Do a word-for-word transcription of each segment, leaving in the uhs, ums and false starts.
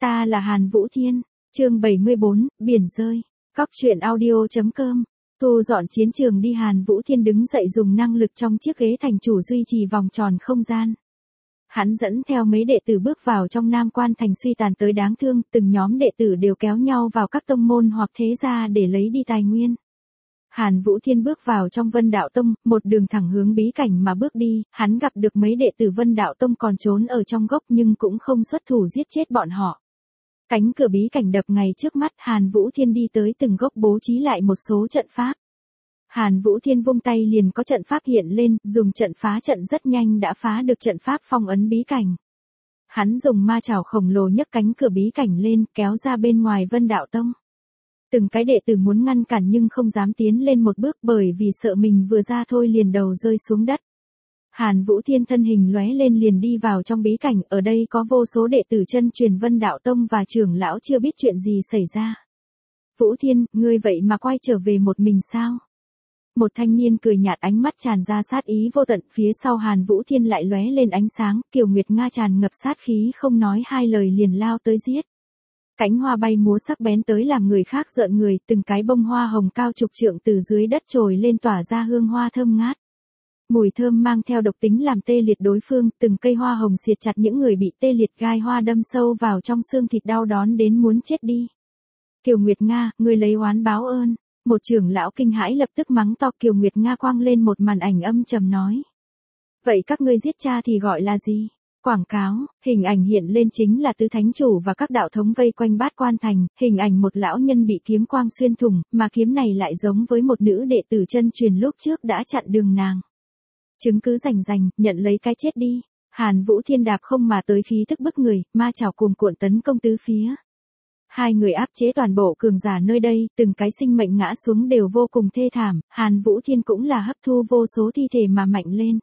Ta là Hàn Vũ Thiên, chương bảy mươi bốn, Biển rơi. Cóc truyện audio.com. Thu dọn chiến trường đi. Hàn Vũ Thiên đứng dậy dùng năng lực trong chiếc ghế thành chủ duy trì vòng tròn không gian. Hắn dẫn theo mấy đệ tử bước vào trong Nam Quan thành suy tàn tới đáng thương, từng nhóm đệ tử đều kéo nhau vào các tông môn hoặc thế gia để lấy đi tài nguyên. Hàn Vũ Thiên bước vào trong Vân Đạo Tông, một đường thẳng hướng bí cảnh mà bước đi, hắn gặp được mấy đệ tử Vân Đạo Tông còn trốn ở trong gốc nhưng cũng không xuất thủ giết chết bọn họ. Cánh cửa bí cảnh đập ngay trước mắt, Hàn Vũ Thiên đi tới từng gốc bố trí lại một số trận pháp. Hàn Vũ Thiên vung tay liền có trận pháp hiện lên, dùng trận phá trận rất nhanh đã phá được trận pháp phong ấn bí cảnh. Hắn dùng ma chảo khổng lồ nhấc cánh cửa bí cảnh lên, kéo ra bên ngoài Vân Đạo Tông. Từng cái đệ tử muốn ngăn cản nhưng không dám tiến lên một bước bởi vì sợ mình vừa ra thôi liền đầu rơi xuống đất. Hàn Vũ Thiên thân hình lóe lên liền đi vào trong bí cảnh, ở đây có vô số đệ tử chân truyền Vân Đạo Tông và trưởng lão chưa biết chuyện gì xảy ra. Vũ Thiên, ngươi vậy mà quay trở về một mình sao? Một thanh niên cười nhạt, ánh mắt tràn ra sát ý vô tận, phía sau Hàn Vũ Thiên lại lóe lên ánh sáng, Kiều Nguyệt Nga tràn ngập sát khí không nói hai lời liền lao tới giết. Cánh hoa bay múa sắc bén tới làm người khác rợn người, từng cái bông hoa hồng cao chục trượng từ dưới đất trồi lên tỏa ra hương hoa thơm ngát. Mùi thơm mang theo độc tính làm tê liệt đối phương, từng cây hoa hồng siết chặt những người bị tê liệt, gai hoa đâm sâu vào trong xương thịt đau đớn đến muốn chết đi. Kiều Nguyệt Nga, ngươi lấy oán báo ơn. Một trưởng lão kinh hãi lập tức mắng to. Kiều Nguyệt Nga quang lên một màn ảnh âm trầm nói. Vậy các ngươi giết cha thì gọi là gì? Quảng cáo, hình ảnh hiện lên chính là tứ thánh chủ và các đạo thống vây quanh Bát Quan thành, hình ảnh một lão nhân bị kiếm quang xuyên thủng, mà kiếm này lại giống với một nữ đệ tử chân truyền lúc trước đã chặn đường nàng. Chứng cứ rành rành, nhận lấy cái chết đi. Hàn Vũ Thiên đạp không mà tới, khí tức bức người, ma chảo cuồn cuộn tấn công tứ phía. Hai người áp chế toàn bộ cường giả nơi đây, từng cái sinh mệnh ngã xuống đều vô cùng thê thảm, Hàn Vũ Thiên cũng là hấp thu vô số thi thể mà mạnh lên.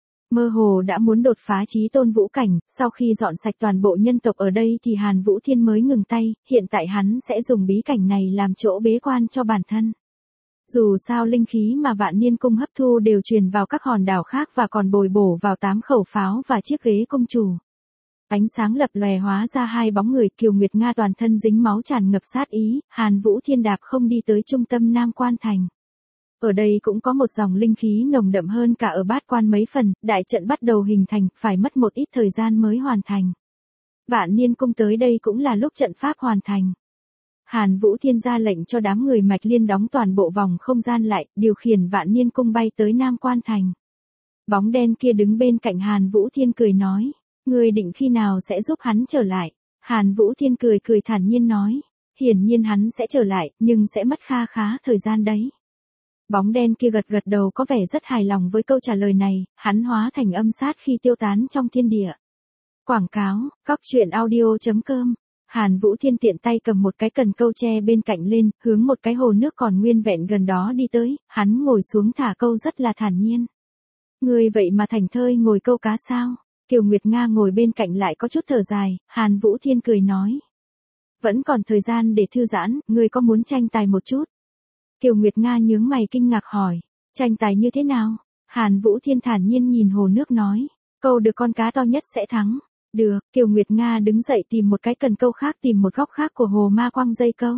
Mơ hồ đã muốn đột phá chí tôn vũ cảnh, sau khi dọn sạch toàn bộ nhân tộc ở đây thì Hàn Vũ Thiên mới ngừng tay, hiện tại hắn sẽ dùng bí cảnh này làm chỗ bế quan cho bản thân. Dù sao linh khí mà Vạn Niên Cung hấp thu đều truyền vào các hòn đảo khác và còn bồi bổ vào tám khẩu pháo và chiếc ghế cung chủ. Ánh sáng lập lòe hóa ra hai bóng người, Kiều Nguyệt Nga toàn thân dính máu tràn ngập sát ý, Hàn Vũ Thiên đạp không đi tới trung tâm Nam Quan thành. Ở đây cũng có một dòng linh khí nồng đậm hơn cả ở Bát Quan mấy phần, đại trận bắt đầu hình thành, phải mất một ít thời gian mới hoàn thành. Vạn Niên Cung tới đây cũng là lúc trận pháp hoàn thành. Hàn Vũ Thiên ra lệnh cho đám người Mạch Liên đóng toàn bộ vòng không gian lại, điều khiển Vạn Niên Cung bay tới Nam Quan thành. Bóng đen kia đứng bên cạnh Hàn Vũ Thiên cười nói. Ngươi định khi nào sẽ giúp hắn trở lại? Hàn Vũ Thiên cười cười thản nhiên nói. Hiển nhiên hắn sẽ trở lại, nhưng sẽ mất kha khá thời gian đấy. Bóng đen kia gật gật đầu có vẻ rất hài lòng với câu trả lời này, hắn hóa thành âm sát khi tiêu tán trong thiên địa. Quảng cáo, cóc truyện audio.com. Hàn Vũ Thiên tiện tay cầm một cái cần câu tre bên cạnh lên, hướng một cái hồ nước còn nguyên vẹn gần đó đi tới, hắn ngồi xuống thả câu rất là thản nhiên. Ngươi vậy mà thành thơi ngồi câu cá sao? Kiều Nguyệt Nga ngồi bên cạnh lại có chút thở dài, Hàn Vũ Thiên cười nói. Vẫn còn thời gian để thư giãn, ngươi có muốn tranh tài một chút? Kiều Nguyệt Nga nhướng mày kinh ngạc hỏi, tranh tài như thế nào? Hàn Vũ Thiên thản nhiên nhìn hồ nước nói, câu được con cá to nhất sẽ thắng. Được, Kiều Nguyệt Nga đứng dậy tìm một cái cần câu khác, tìm một góc khác của hồ ma quăng dây câu.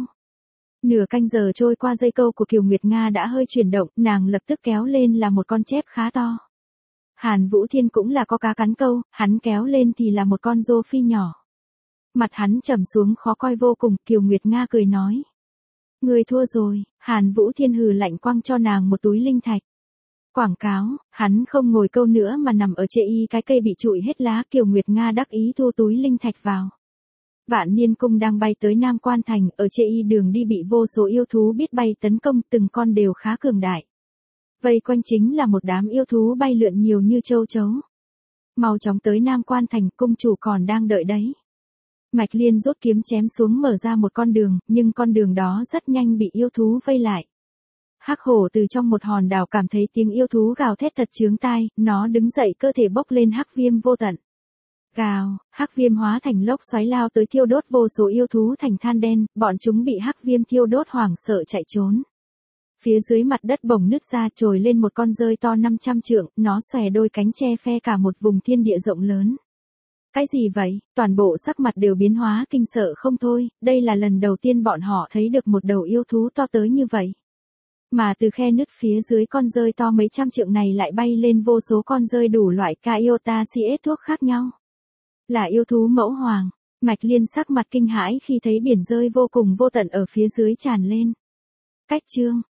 Nửa canh giờ trôi qua, dây câu của Kiều Nguyệt Nga đã hơi chuyển động, nàng lập tức kéo lên là một con chép khá to. Hàn Vũ Thiên cũng là có cá cắn câu, hắn kéo lên thì là một con rô phi nhỏ. Mặt hắn trầm xuống khó coi vô cùng, Kiều Nguyệt Nga cười nói. Ngươi thua rồi, Hàn Vũ Thiên hừ lạnh quăng cho nàng một túi linh thạch. Quảng cáo, hắn không ngồi câu nữa mà nằm ở chê y cái cây bị trụi hết lá, Kiều Nguyệt Nga đắc ý thu túi linh thạch vào. Vạn Niên Cung đang bay tới Nam Quan thành, ở chê y đường đi bị vô số yêu thú biết bay tấn công, từng con đều khá cường đại. Vây quanh chính là một đám yêu thú bay lượn nhiều như châu chấu. Mau chóng tới Nam Quan thành, cung chủ còn đang đợi đấy. Mạch Liên rút kiếm chém xuống mở ra một con đường, nhưng con đường đó rất nhanh bị yêu thú vây lại. Hắc hổ từ trong một hòn đảo cảm thấy tiếng yêu thú gào thét thật chướng tai, nó đứng dậy cơ thể bốc lên hắc viêm vô tận. Gào, hắc viêm hóa thành lốc xoáy lao tới thiêu đốt vô số yêu thú thành than đen, bọn chúng bị hắc viêm thiêu đốt hoảng sợ chạy trốn. Phía dưới mặt đất bỗng nứt ra trồi lên một con dơi to năm trăm trượng, nó xòe đôi cánh che phe cả một vùng thiên địa rộng lớn. Cái gì vậy? Toàn bộ sắc mặt đều biến hóa kinh sợ không thôi, đây là lần đầu tiên bọn họ thấy được một đầu yêu thú to tới như vậy. Mà từ khe nứt phía dưới con rơi to mấy trăm trượng này lại bay lên vô số con rơi đủ loại Kaiota-xê thuốc khác nhau. Là yêu thú mẫu hoàng, Mạch Liên sắc mặt kinh hãi khi thấy biển rơi vô cùng vô tận ở phía dưới tràn lên. Cách chương